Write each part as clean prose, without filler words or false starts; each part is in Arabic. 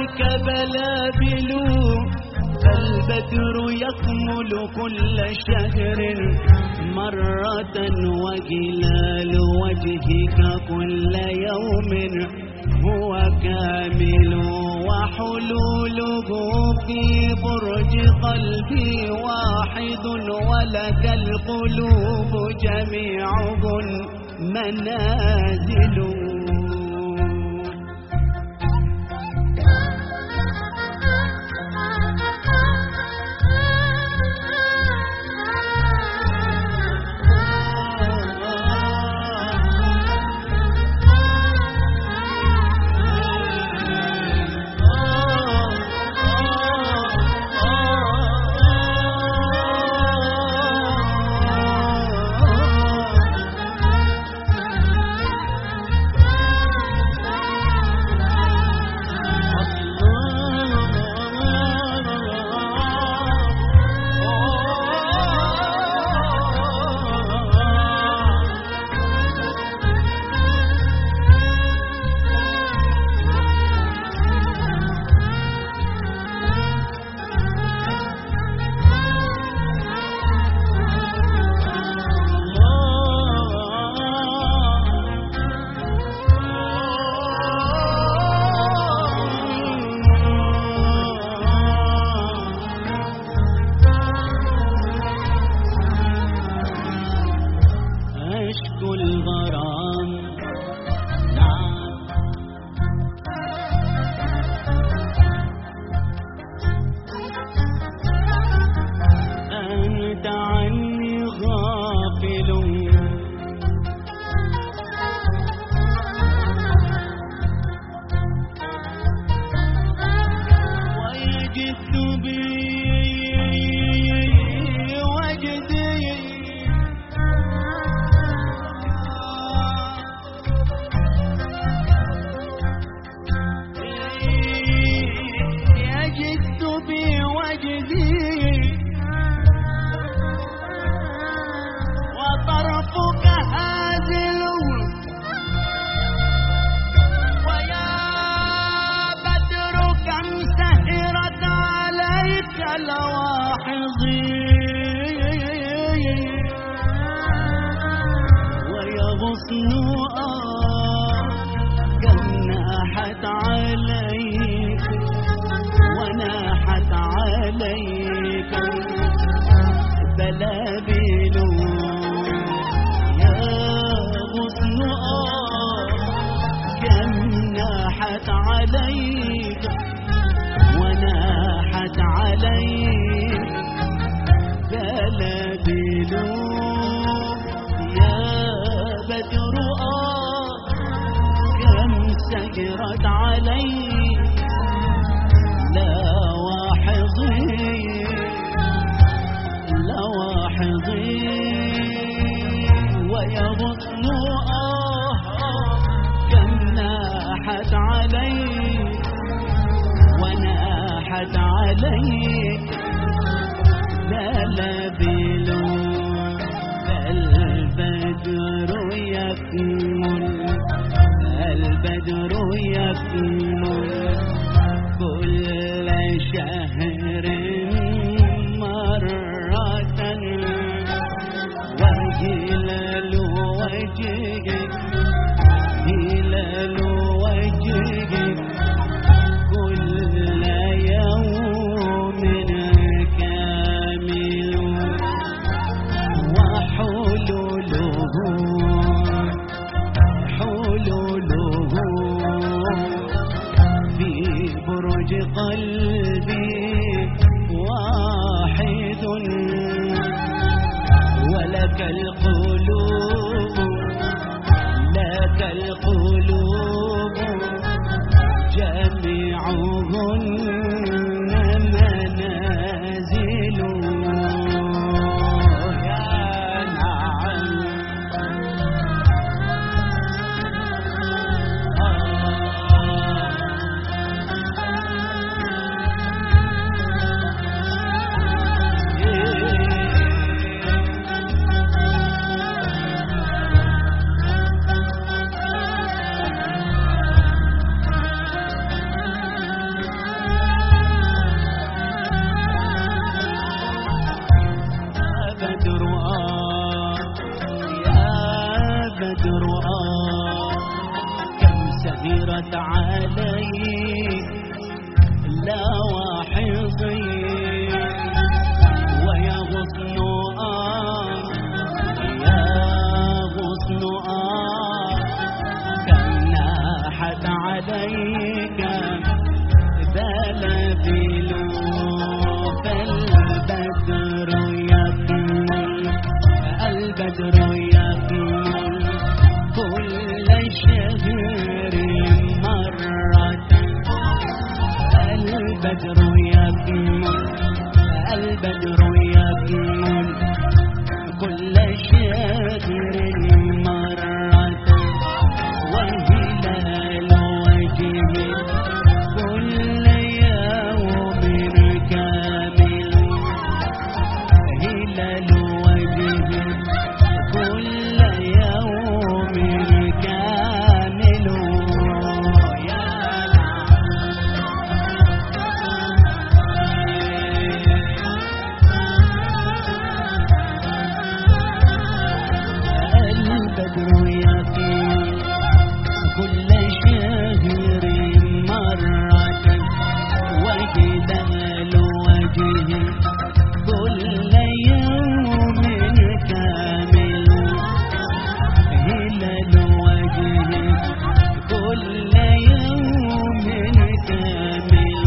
عليك بلابل، فالبدر يكمل كل شهر مرة، وهلال وجهك كل يوم هو كامل، وحلوله في برج قلبي واحد، ولك القلوب جميعهم منازل. سجرت علي لواحظي ويغصن كم ناحت علي وناحت علي بلابل البدر يكمل البدر يكمل كل شهر مرة وهلال وجهك هلال وجهك كل يوم كامل وحلوله في برج قلبي واحد ولك القلوب لك القلوب جميعهن منازل ناحت عليك لواحظي ويا غصن يا غصن كم ناحت عليك بلبل فالبدر يكمل البدر يكمل كل شهر مرة البدر يكمل البدر يكمل كل شهر مرة وهلال وجهه كل يوم كامل هلال وجهه كل يوم كامل يا البدر يكمل كل شهر مرة وهلال وجهه كل يوم كامل هلال وجهه كل يوم كامل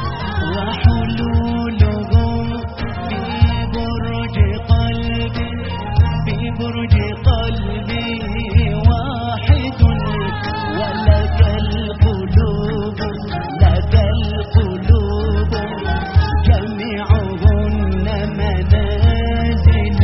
وحلوله في برج قلبي في برج قلبي واحد ولك القلوب لك القلوب جميعهن منازل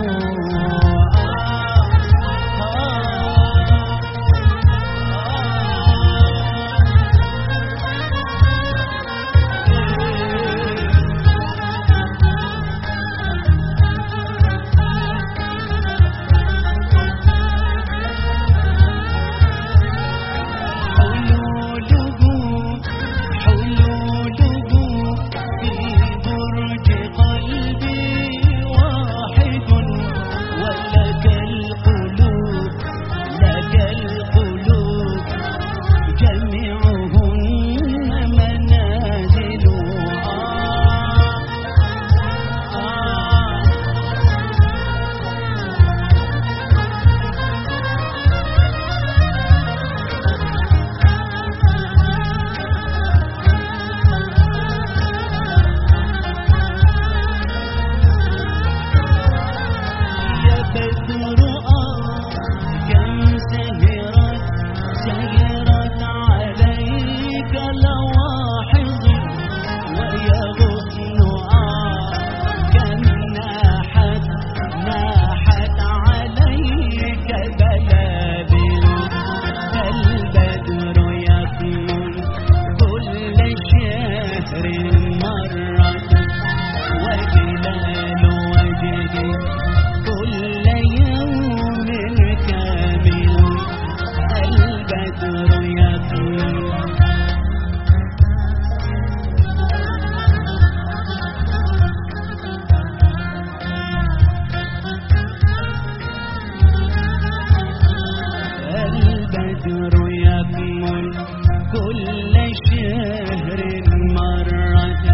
البدر يكمل كل شهر مرة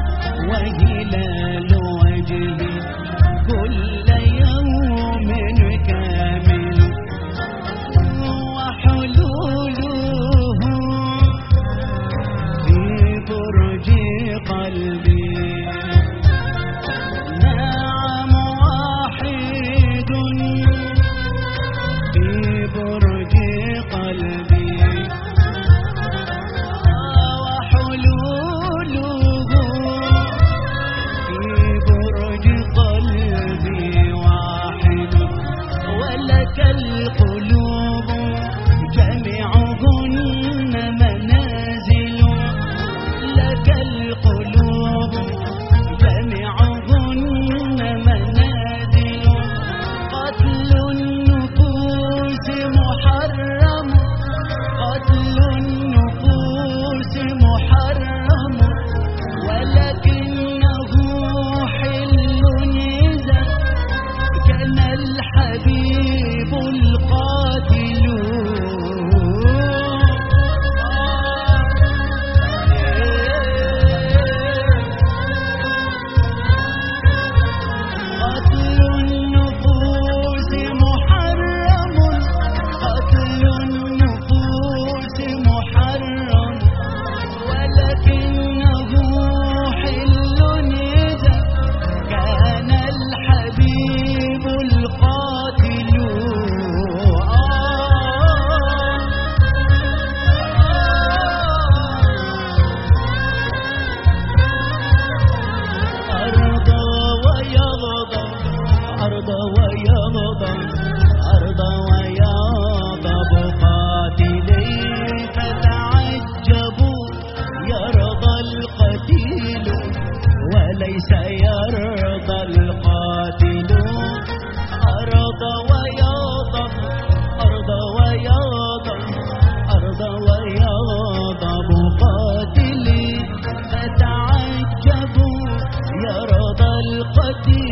وهلال وجهه كل يوم كامل وحلوله في برج قلبي نعم واحد في برج قلبي وحلوله في برج قلبي واحد ولك القلوب جميعهن منازل لك القلوب ليس يرضى القاتل أرض ويغضب أرض ويغضب أرض ويغضب قاتلي فتعجبوا يرضى القتيل